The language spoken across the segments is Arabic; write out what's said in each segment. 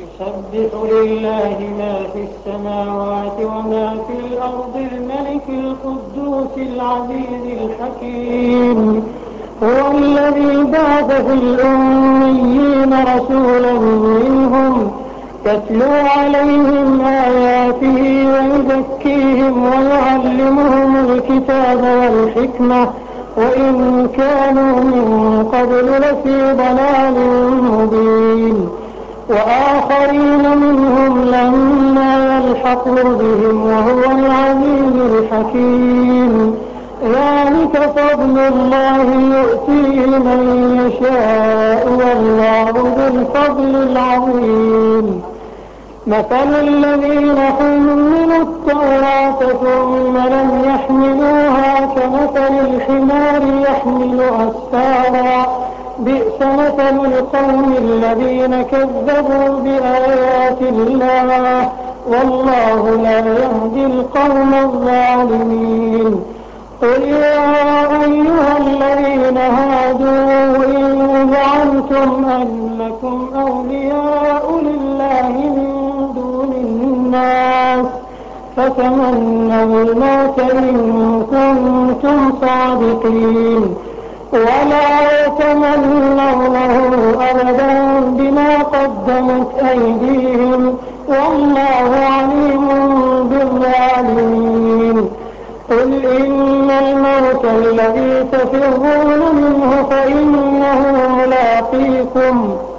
يسبح لله ما في السماوات وما في الأرض الملك القدوس العزيز الحكيم. هو الذي بعث في الأميين رسولا منهم يتلو عليهم آياته ويزكيهم ويعلمهم الكتاب والحكمة وإن كانوا من قبل لفي ضلال مبين. وآخرين منهم لما يلحقوا بهم وهو العزيز الحكيم. ذلك فضل الله يؤتيه من يشاء والله ذو الفضل العظيم. مثل الذين حملوا التوراة ثم لم يحملوها كمثل الحمار يحمل أسفارا بئس مثل القوم الذين كذبوا بآيات الله والله لا يهدي القوم الظالمين. قل يا أيها الذين هادوا إن زعمتم أنكم أولياء لله من دون الناس فتمنوا الموت إن كنتم صادقين ولا يتمنونه أبدا بما قدمت أيديهم والله عليم بالظالمين. قل إن الموت الذي تفرون منه فإنه ملاقيكم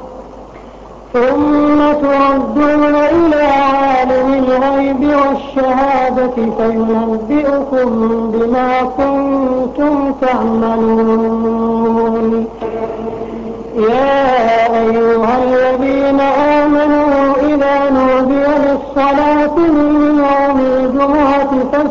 ثم تردون إلى عالم الغيب والشهادة فينبئكم بما كنتم تعملون. يا أيها الذين آمنوا إذا نودي للصلاة من يوم الجمعة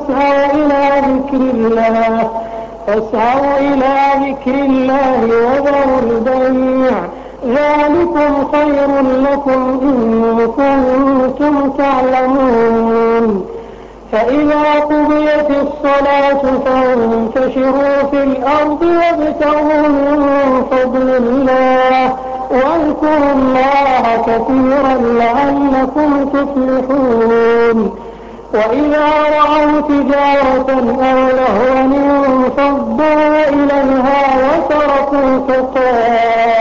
فاسعوا إلى ذكر الله وذروا البيع ذلكم خير لكم إن كنتم تعلمون. فإذا قضيت الصلاة فانتشروا في الأرض وابتغوا من فضل الله واذكروا الله كثيرا لعلكم تفلحون. وإذا رأوا تجارة أو لهوا انفضوا إليها وتركوك قائما